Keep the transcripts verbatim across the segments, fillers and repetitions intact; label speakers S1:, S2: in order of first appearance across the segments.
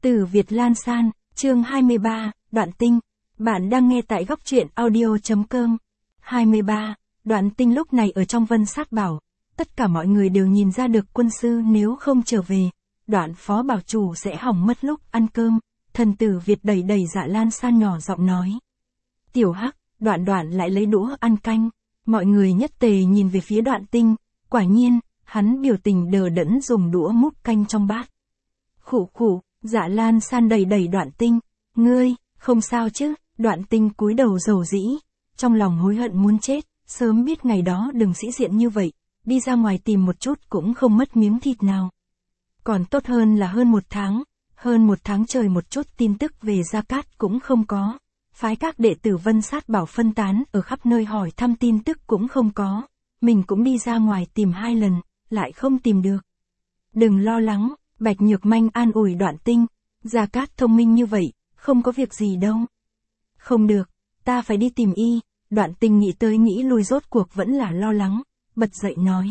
S1: Tử Việt Lan San, chương hai mươi ba, Đoạn Tinh. Bạn đang nghe tại góc truyện audio chấm com. hai mươi ba, Đoạn Tinh lúc này ở trong Vân Sát Bảo. Tất cả mọi người đều nhìn ra được quân sư nếu không trở về, Đoạn phó bảo chủ sẽ hỏng mất lúc ăn cơm. Thần Tử Việt đẩy đẩy Dạ Lan San nhỏ giọng nói. Tiểu Hắc, Đoạn Đoạn lại lấy đũa ăn canh. Mọi người nhất tề nhìn về phía Đoạn Tinh. Quả nhiên, hắn biểu tình đờ đẫn dùng đũa múc canh trong bát. Khụ khụ, Dạ Lan San đẩy đẩy Đoạn Tinh. Ngươi, không sao chứ? Đoạn Tinh cúi đầu dầu dĩ, trong lòng hối hận muốn chết, sớm biết ngày đó đừng sĩ diện như vậy, đi ra ngoài tìm một chút cũng không mất miếng thịt nào. Còn tốt hơn là hơn một tháng, hơn một tháng trời một chút tin tức về Gia Cát cũng không có. Phái các đệ tử Vân Sát Bảo phân tán ở khắp nơi hỏi thăm tin tức cũng không có. Mình cũng đi ra ngoài tìm hai lần, lại không tìm được. Đừng lo lắng, Bạch Nhược Manh an ủi Đoạn Tinh. Gia Cát thông minh như vậy, không có việc gì đâu. Không được, ta phải đi tìm y. Đoạn Tinh nghĩ tới nghĩ lui rốt cuộc vẫn là lo lắng, bật dậy nói.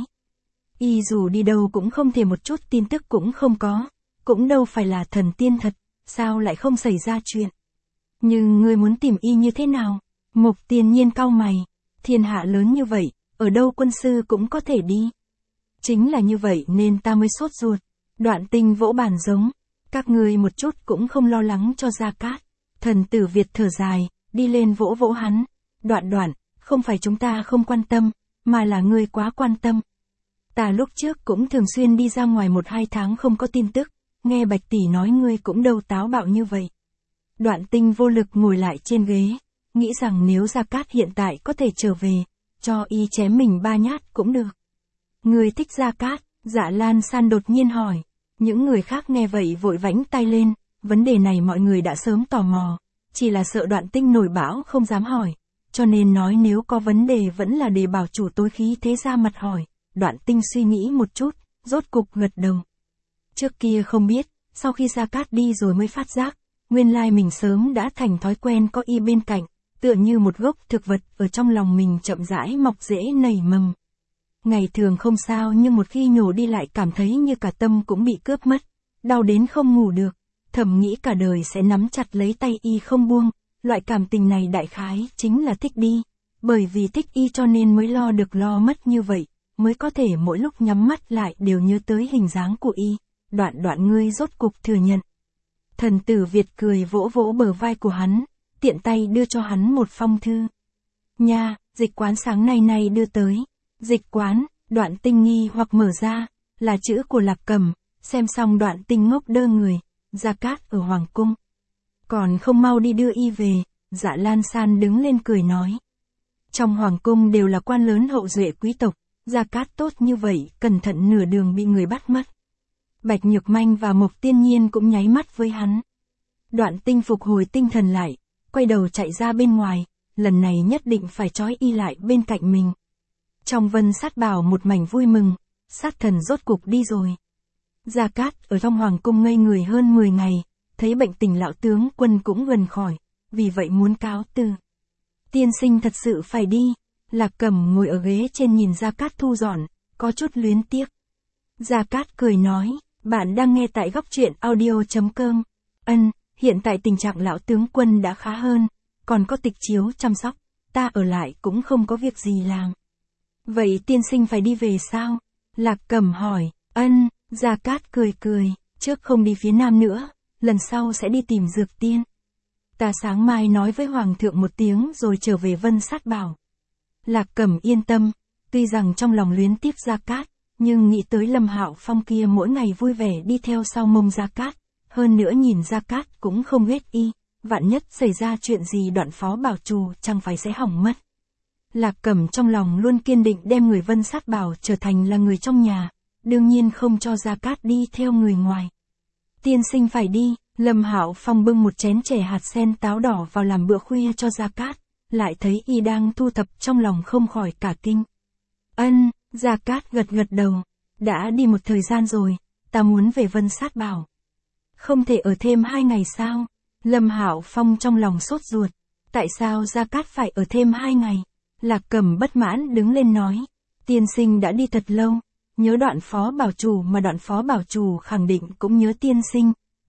S1: Y dù đi đâu cũng không thể một chút tin tức cũng không có, cũng đâu phải là thần tiên thật, sao lại không xảy ra chuyện. Nhưng ngươi muốn tìm y như thế nào? Mục Tiên Nhiên cau mày, thiên hạ lớn như vậy, ở đâu quân sư cũng có thể đi. Chính là như vậy nên ta mới sốt ruột. Đoạn Tinh vỗ bàn giống, các ngươi một chút cũng không lo lắng cho Gia Cát. Thần Tử Việt thở dài, đi lên vỗ vỗ hắn. Đoạn Đoạn, không phải chúng ta không quan tâm, mà là ngươi quá quan tâm. Ta lúc trước cũng thường xuyên đi ra ngoài một hai tháng không có tin tức, nghe Bạch tỷ nói ngươi cũng đâu táo bạo như vậy. Đoạn Tinh vô lực ngồi lại trên ghế, nghĩ rằng nếu Gia Cát hiện tại có thể trở về, cho y chém mình ba nhát cũng được. Ngươi thích Gia Cát? Dạ Lan San đột nhiên hỏi. Những người khác nghe vậy vội vánh tay lên, vấn đề này mọi người đã sớm tò mò, chỉ là sợ Đoạn Tinh nổi bão không dám hỏi, cho nên nói nếu có vấn đề vẫn là để bảo chủ tối khí thế ra mặt hỏi. Đoạn Tinh suy nghĩ một chút, rốt cục gật đầu. Trước kia không biết, sau khi Gia Cát đi rồi mới phát giác, nguyên lai mình sớm đã thành thói quen có y bên cạnh, tựa như một gốc thực vật ở trong lòng mình chậm rãi mọc rễ nảy mầm. Ngày thường không sao nhưng một khi nhổ đi lại cảm thấy như cả tâm cũng bị cướp mất, đau đến không ngủ được, thầm nghĩ cả đời sẽ nắm chặt lấy tay y không buông, loại cảm tình này đại khái chính là thích đi, bởi vì thích y cho nên mới lo được lo mất như vậy, mới có thể mỗi lúc nhắm mắt lại đều nhớ tới hình dáng của y. Đoạn Đoạn ngươi rốt cục thừa nhận. Thần Tử Việt cười vỗ vỗ bờ vai của hắn, tiện tay đưa cho hắn một phong thư. Nha, dịch quán sáng nay nay đưa tới. Dịch quán, Đoạn Tinh nghi hoặc mở ra, là chữ của Lạc Cầm, xem xong Đoạn Tinh ngốc đơ người. Gia Cát ở Hoàng Cung. Còn không mau đi đưa y về. Dạ Lan San đứng lên cười nói. Trong Hoàng Cung đều là quan lớn hậu duệ quý tộc, Gia Cát tốt như vậy, cẩn thận nửa đường bị người bắt mất. Bạch Nhược Manh và Mục Tiên Nhiên cũng nháy mắt với hắn. Đoạn Tinh phục hồi tinh thần lại, quay đầu chạy ra bên ngoài, lần này nhất định phải trói y lại bên cạnh mình. Trong Vân Sát Bảo một mảnh vui mừng, sát thần rốt cục đi rồi. Gia Cát ở trong Hoàng Cung ngây người hơn mười ngày, thấy bệnh tình lão tướng quân cũng gần khỏi, vì vậy muốn cáo từ. Tiên sinh thật sự phải đi. Lạc Cầm ngồi ở ghế trên nhìn Gia Cát thu dọn, có chút luyến tiếc. Gia Cát cười nói, bạn đang nghe tại góc truyện audio chấm com. Ân, hiện tại tình trạng lão tướng quân đã khá hơn, còn có tịch chiếu chăm sóc, ta ở lại cũng không có việc gì làm. Vậy tiên sinh phải đi về sao? Lạc Cầm hỏi. Ân, Gia Cát cười cười, trước không đi phía nam nữa, lần sau sẽ đi tìm Dược Tiên. Ta sáng mai nói với Hoàng thượng một tiếng rồi trở về Vân Sát Bảo. Lạc Cầm yên tâm, tuy rằng trong lòng luyến tiếc Gia Cát, nhưng nghĩ tới Lâm Hạo Phong kia mỗi ngày vui vẻ đi theo sau mông Gia Cát, hơn nữa nhìn Gia Cát cũng không ghét y, vạn nhất xảy ra chuyện gì Đoạn phó bảo chủ chẳng phải sẽ hỏng mất. Lạc Cầm trong lòng luôn kiên định đem người Vân Sát Bảo trở thành là người trong nhà, đương nhiên không cho Gia Cát đi theo người ngoài. Tiên sinh phải đi. Lâm Hạo Phong bưng một chén chè hạt sen táo đỏ vào làm bữa khuya cho Gia Cát, lại thấy y đang thu thập trong lòng không khỏi cả kinh. Ân, Gia Cát gật gật đầu, đã đi một thời gian rồi, ta muốn về Vân Sát Bảo. Không thể ở thêm hai ngày sao? Lâm Hạo Phong trong lòng sốt ruột, tại sao Gia Cát phải ở thêm hai ngày? Lạc Cầm bất mãn đứng lên nói, tiên sinh đã đi thật lâu, nhớ Đoạn phó bảo chủ mà Đoạn phó bảo chủ khẳng định cũng nhớ tiên sinh.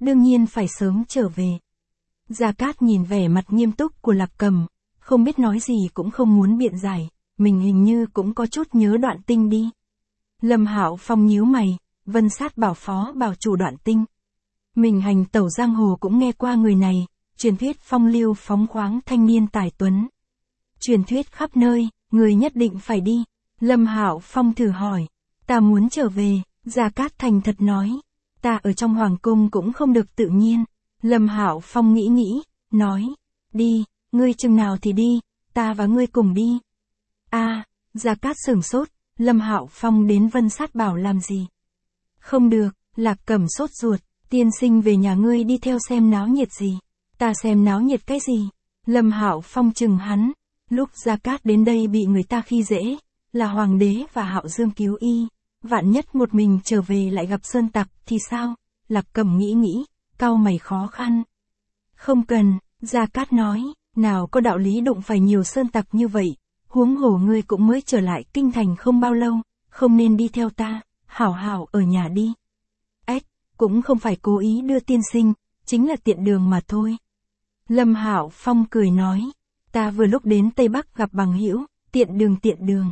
S1: đương nhiên phải sớm trở về. Gia Cát nhìn vẻ mặt nghiêm túc của Lạc Cầm, không biết nói gì cũng không muốn biện giải, mình hình như cũng có chút nhớ Đoạn Tinh đi. Lâm Hạo Phong nhíu mày, Vân Sát Bảo phó bảo chủ Đoạn Tinh. Mình hành tẩu giang hồ cũng nghe qua người này, truyền thuyết phong lưu phóng khoáng thanh niên tài tuấn. Truyền thuyết khắp nơi, người nhất định phải đi. Lâm Hạo Phong thử hỏi, ta muốn trở về, Gia Cát thành thật nói, ta ở trong hoàng cung cũng không được tự nhiên. Lâm Hạo Phong nghĩ nghĩ, nói, đi, ngươi chừng nào thì đi, ta và ngươi cùng đi. A, à, Gia Cát sửng sốt, Lâm Hạo Phong đến Vân Sát Bảo làm gì? Không được, Lạc Cẩm sốt ruột, tiên sinh về nhà ngươi đi theo xem náo nhiệt gì? Ta xem náo nhiệt cái gì? Lâm Hạo Phong chừng hắn, lúc Gia Cát đến đây bị người ta khi dễ, là hoàng đế và Hạo Dương cứu y, vạn nhất một mình trở về lại gặp sơn tặc thì sao? Lạc Cẩm nghĩ nghĩ, cau mày khó khăn. Không cần, Gia Cát nói, nào có đạo lý đụng phải nhiều sơn tặc như vậy, huống hồ ngươi cũng mới trở lại kinh thành không bao lâu, không nên đi theo ta, hảo hảo ở nhà đi. Ếch, cũng không phải cố ý đưa tiên sinh, chính là tiện đường mà thôi. Lâm Hạo Phong cười nói, ta vừa lúc đến Tây Bắc gặp bằng hữu, tiện đường tiện đường.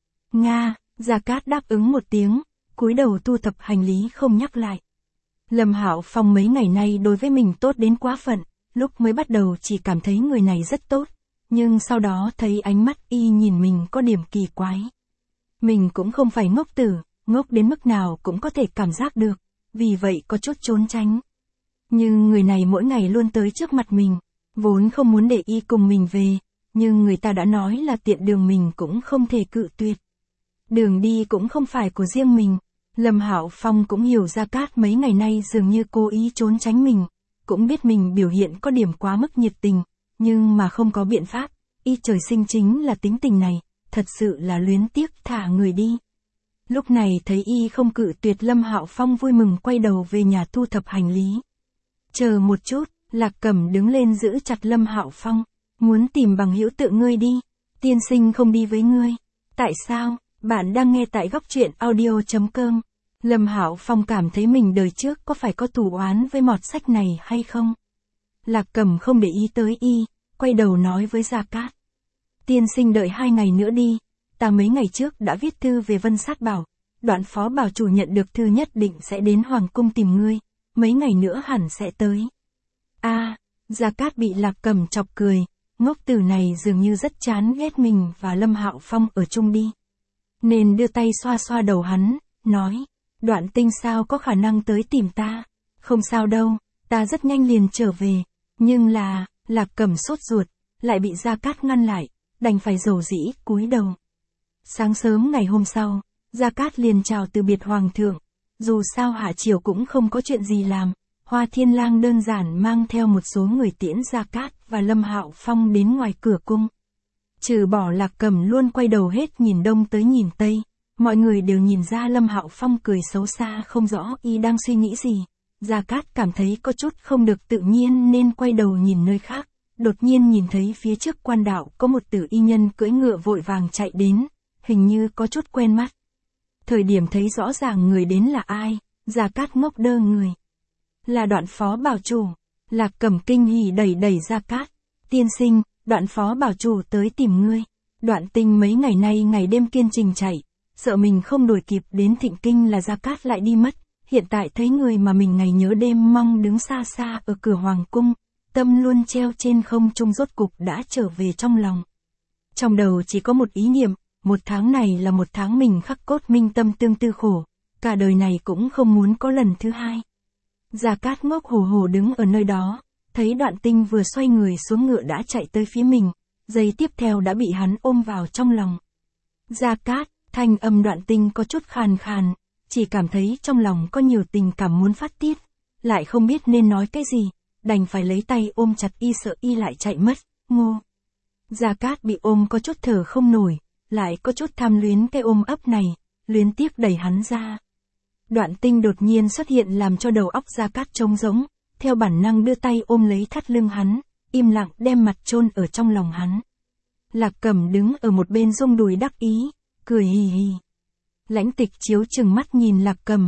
S1: Nga, Gia Cát đáp ứng một tiếng, cúi đầu thu thập hành lý không nhắc lại. Lâm Hạo Phong mấy ngày nay đối với mình tốt đến quá phận, lúc mới bắt đầu chỉ cảm thấy người này rất tốt, nhưng sau đó thấy ánh mắt y nhìn mình có điểm kỳ quái. Mình cũng không phải ngốc tử, ngốc đến mức nào cũng có thể cảm giác được, vì vậy có chút trốn tránh. Nhưng người này mỗi ngày luôn tới trước mặt mình, vốn không muốn để y cùng mình về, nhưng người ta đã nói là tiện đường mình cũng không thể cự tuyệt. Đường đi cũng không phải của riêng mình, Lâm Hạo Phong cũng hiểu Gia Cát mấy ngày nay dường như cố ý trốn tránh mình, cũng biết mình biểu hiện có điểm quá mức nhiệt tình, nhưng mà không có biện pháp, y trời sinh chính là tính tình này, thật sự là luyến tiếc thả người đi. Lúc này thấy y không cự tuyệt, Lâm Hạo Phong vui mừng quay đầu về nhà thu thập hành lý. Chờ một chút, Lạc Cẩm đứng lên giữ chặt Lâm Hạo Phong, muốn tìm bằng hữu tự ngươi đi, tiên sinh không đi với ngươi. Tại sao? Bạn đang nghe tại góc truyện audio chấm com. Lâm Hạo Phong cảm thấy mình đời trước có phải có thù oán với mọt sách này hay không? Lạc Cẩm không để ý tới y, quay đầu nói với Gia Cát. Tiên sinh đợi hai ngày nữa đi, ta mấy ngày trước đã viết thư về Vân Sát Bảo, Đoạn phó bảo chủ nhận được thư nhất định sẽ đến hoàng cung tìm ngươi, mấy ngày nữa hẳn sẽ tới. A, à, Gia Cát bị Lạc Cẩm chọc cười, ngốc tử này dường như rất chán ghét mình và Lâm Hạo Phong ở chung đi. Nên đưa tay xoa xoa đầu hắn, nói, Đoạn Tinh sao có khả năng tới tìm ta, không sao đâu, ta rất nhanh liền trở về, nhưng là, Lạc Cẩm sốt ruột, lại bị Gia Cát ngăn lại, đành phải dầu dĩ cúi đầu. Sáng sớm ngày hôm sau, Gia Cát liền chào từ biệt hoàng thượng, dù sao hạ triều cũng không có chuyện gì làm, Hoa Thiên Lang đơn giản mang theo một số người tiễn Gia Cát và Lâm Hạo Phong đến ngoài cửa cung. Trừ bỏ Lạc Cẩm luôn quay đầu hết nhìn đông tới nhìn tây, mọi người đều nhìn ra Lâm Hạo Phong cười xấu xa không rõ y đang suy nghĩ gì. Gia Cát cảm thấy có chút không được tự nhiên nên quay đầu nhìn nơi khác, đột nhiên nhìn thấy phía trước quan đạo có một tử y nhân cưỡi ngựa vội vàng chạy đến, hình như có chút quen mắt. Thời điểm thấy rõ ràng người đến là ai, Gia Cát ngốc đơ người. Là Đoạn phó bảo chủ. Lạc Cẩm kinh hỉ đẩy đẩy Gia Cát. Tiên sinh, Đoạn phó bảo chủ tới tìm ngươi. Đoạn Tinh mấy ngày nay ngày đêm kiên trình chạy, sợ mình không đuổi kịp đến Thịnh Kinh là Gia Cát lại đi mất. Hiện tại thấy người mà mình ngày nhớ đêm mong đứng xa xa ở cửa hoàng cung, tâm luôn treo trên không trung rốt cục đã trở về trong lòng. Trong đầu chỉ có một ý niệm, một tháng này là một tháng mình khắc cốt minh tâm tương tư khổ, cả đời này cũng không muốn có lần thứ hai. Gia Cát ngốc hổ hổ đứng ở nơi đó, thấy Đoạn Tinh vừa xoay người xuống ngựa đã chạy tới phía mình, giây tiếp theo đã bị hắn ôm vào trong lòng. Gia Cát, thanh âm Đoạn Tinh có chút khàn khàn, chỉ cảm thấy trong lòng có nhiều tình cảm muốn phát tiết, lại không biết nên nói cái gì, đành phải lấy tay ôm chặt y sợ y lại chạy mất, ngô. Gia Cát bị ôm có chút thở không nổi, lại có chút tham luyến cái ôm ấp này, luyến tiếc đẩy hắn ra. Đoạn Tinh đột nhiên xuất hiện làm cho đầu óc Gia Cát trống rỗng, theo bản năng đưa tay ôm lấy thắt lưng hắn, im lặng đem mặt chôn ở trong lòng hắn. Lạc Cẩm đứng ở một bên rung đùi đắc ý, cười hì hì. Lãnh Tịch Chiếu chừng mắt nhìn Lạc Cẩm,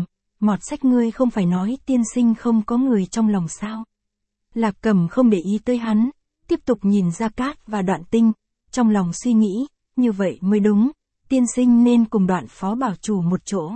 S1: mọt sách ngươi không phải nói tiên sinh không có người trong lòng sao? Lạc Cầm không để ý tới hắn, tiếp tục nhìn Gia Cát và Đoạn Tinh, trong lòng suy nghĩ, như vậy mới đúng, tiên sinh nên cùng Đoạn phó bảo chủ một chỗ.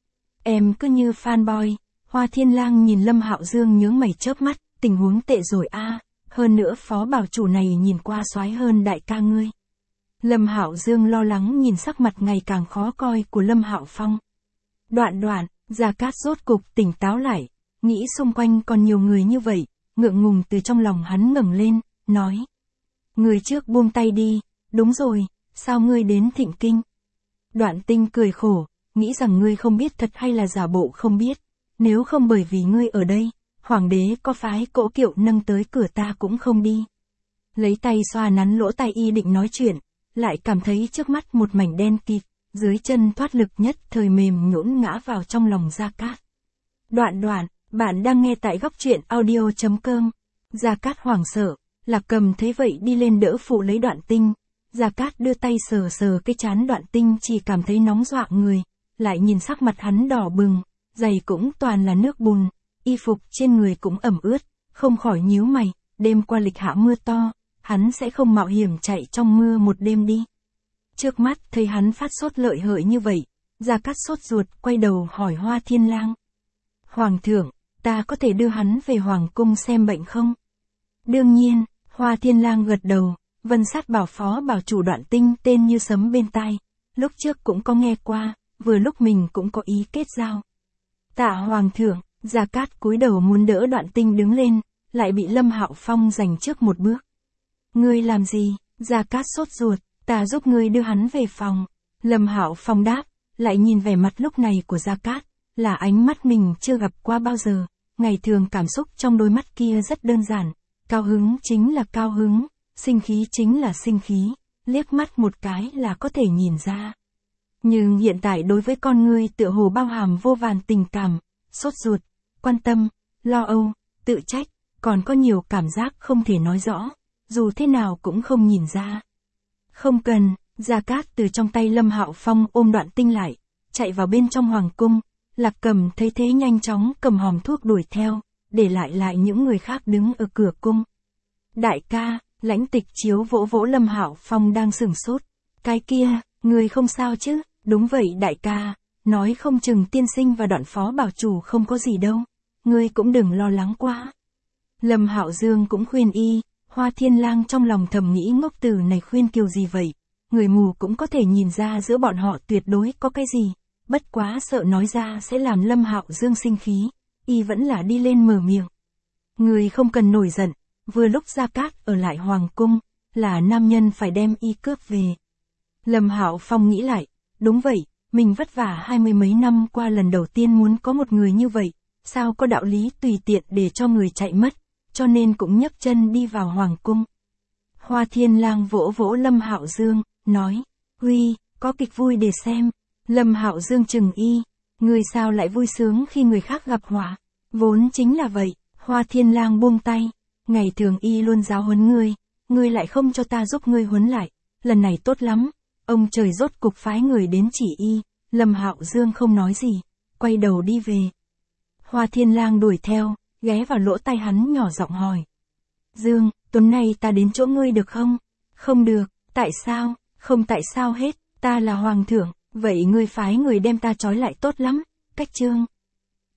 S1: Em cứ như fanboy. Hoa Thiên Lang nhìn Lâm Hạo Dương nhướng mày chớp mắt, tình huống tệ rồi a, hơn nữa phó bảo chủ này nhìn qua soái hơn đại ca ngươi. Lâm Hạo Dương lo lắng nhìn sắc mặt ngày càng khó coi của Lâm Hạo Phong. Đoạn đoạn, Gia Cát rốt cục tỉnh táo lại, nghĩ xung quanh còn nhiều người như vậy, ngượng ngùng từ trong lòng hắn ngẩng lên, nói. Người trước buông tay đi, đúng rồi, sao ngươi đến Thịnh Kinh? Đoạn Tinh cười khổ, nghĩ rằng ngươi không biết thật hay là giả bộ không biết, nếu không bởi vì ngươi ở đây, hoàng đế có phái cỗ kiệu nâng tới cửa ta cũng không đi. Lấy tay xoa nắn lỗ tai y định nói chuyện, lại cảm thấy trước mắt một mảnh đen kịt, dưới chân thoát lực nhất thời mềm nhũn ngã vào trong lòng Gia Cát. Đoạn đoạn, bạn đang nghe tại góc truyện audio chấm com. Gia Cát hoảng sợ, Lạc Cầm thấy vậy đi lên đỡ phụ lấy Đoạn Tinh. Gia Cát đưa tay sờ sờ cái trán Đoạn Tinh chỉ cảm thấy nóng rạng người, lại nhìn sắc mặt hắn đỏ bừng, giày cũng toàn là nước bùn, y phục trên người cũng ẩm ướt, không khỏi nhíu mày, đêm qua lịch hạ mưa to, hắn sẽ không mạo hiểm chạy trong mưa một đêm đi. Trước mắt thấy hắn phát sốt lợi hợi như vậy, Gia Cát sốt ruột quay đầu hỏi Hoa Thiên Lang. Hoàng thượng, ta có thể đưa hắn về Hoàng cung xem bệnh không? Đương nhiên, Hoa Thiên Lang gật đầu, Vân Sát bảo phó bảo chủ Đoạn Tinh tên như sấm bên tai, lúc trước cũng có nghe qua, vừa lúc mình cũng có ý kết giao. Tạ Hoàng thượng, Gia Cát cúi đầu muốn đỡ Đoạn Tinh đứng lên, lại bị Lâm Hạo Phong giành trước một bước. Ngươi làm gì? Gia Cát sốt ruột, ta giúp ngươi đưa hắn về phòng. Lâm Hạo Phong đáp, lại nhìn vẻ mặt lúc này của Gia Cát, là ánh mắt mình chưa gặp qua bao giờ, ngày thường cảm xúc trong đôi mắt kia rất đơn giản, cao hứng chính là cao hứng, sinh khí chính là sinh khí, liếc mắt một cái là có thể nhìn ra. Nhưng hiện tại đối với con ngươi tựa hồ bao hàm vô vàn tình cảm, sốt ruột, quan tâm, lo âu, tự trách, còn có nhiều cảm giác không thể nói rõ, dù thế nào cũng không nhìn ra. Không cần, Gia Cát từ trong tay Lâm Hạo Phong ôm Đoạn Tinh lại, chạy vào bên trong hoàng cung, Lạc Cầm thấy thế nhanh chóng cầm hòm thuốc đuổi theo, để lại lại những người khác đứng ở cửa cung. Đại ca, Lãnh Tịch Chiếu vỗ vỗ Lâm Hạo Phong đang sửng sốt. Cái kia, người không sao chứ? Đúng vậy đại ca, nói không chừng tiên sinh và Đoạn phó bảo chủ không có gì đâu, ngươi cũng đừng lo lắng quá. Lâm Hạo Dương cũng khuyên y, Hoa Thiên Lang trong lòng thầm nghĩ ngốc tử này khuyên kiều gì vậy, người mù cũng có thể nhìn ra giữa bọn họ tuyệt đối có cái gì, bất quá sợ nói ra sẽ làm Lâm Hạo Dương sinh khí, y vẫn là đi lên mở miệng. Người không cần nổi giận, vừa lúc Gia Cát ở lại hoàng cung, là nam nhân phải đem y cướp về. Lâm Hạo Phong nghĩ lại, đúng vậy, mình vất vả hai mươi mấy năm qua lần đầu tiên muốn có một người như vậy, sao có đạo lý tùy tiện để cho người chạy mất, cho nên cũng nhấc chân đi vào hoàng cung. Hoa Thiên Lang vỗ vỗ Lâm Hạo Dương, nói, huy, có kịch vui để xem. Lâm Hạo Dương chừng y, người sao lại vui sướng khi người khác gặp họa, vốn chính là vậy. Hoa Thiên Lang buông tay, ngày thường y luôn giáo huấn ngươi, ngươi lại không cho ta giúp ngươi huấn lại, lần này tốt lắm, ông trời rốt cục phái người đến chỉ y. Lâm Hạo Dương không nói gì, quay đầu đi về. Hoa Thiên Lang đuổi theo, ghé vào lỗ tai hắn nhỏ giọng hỏi. Dương, tối nay ta đến chỗ ngươi được không? Không được, tại sao? Không tại sao hết, ta là hoàng thượng, vậy ngươi phái người đem ta trói lại tốt lắm, cách chương.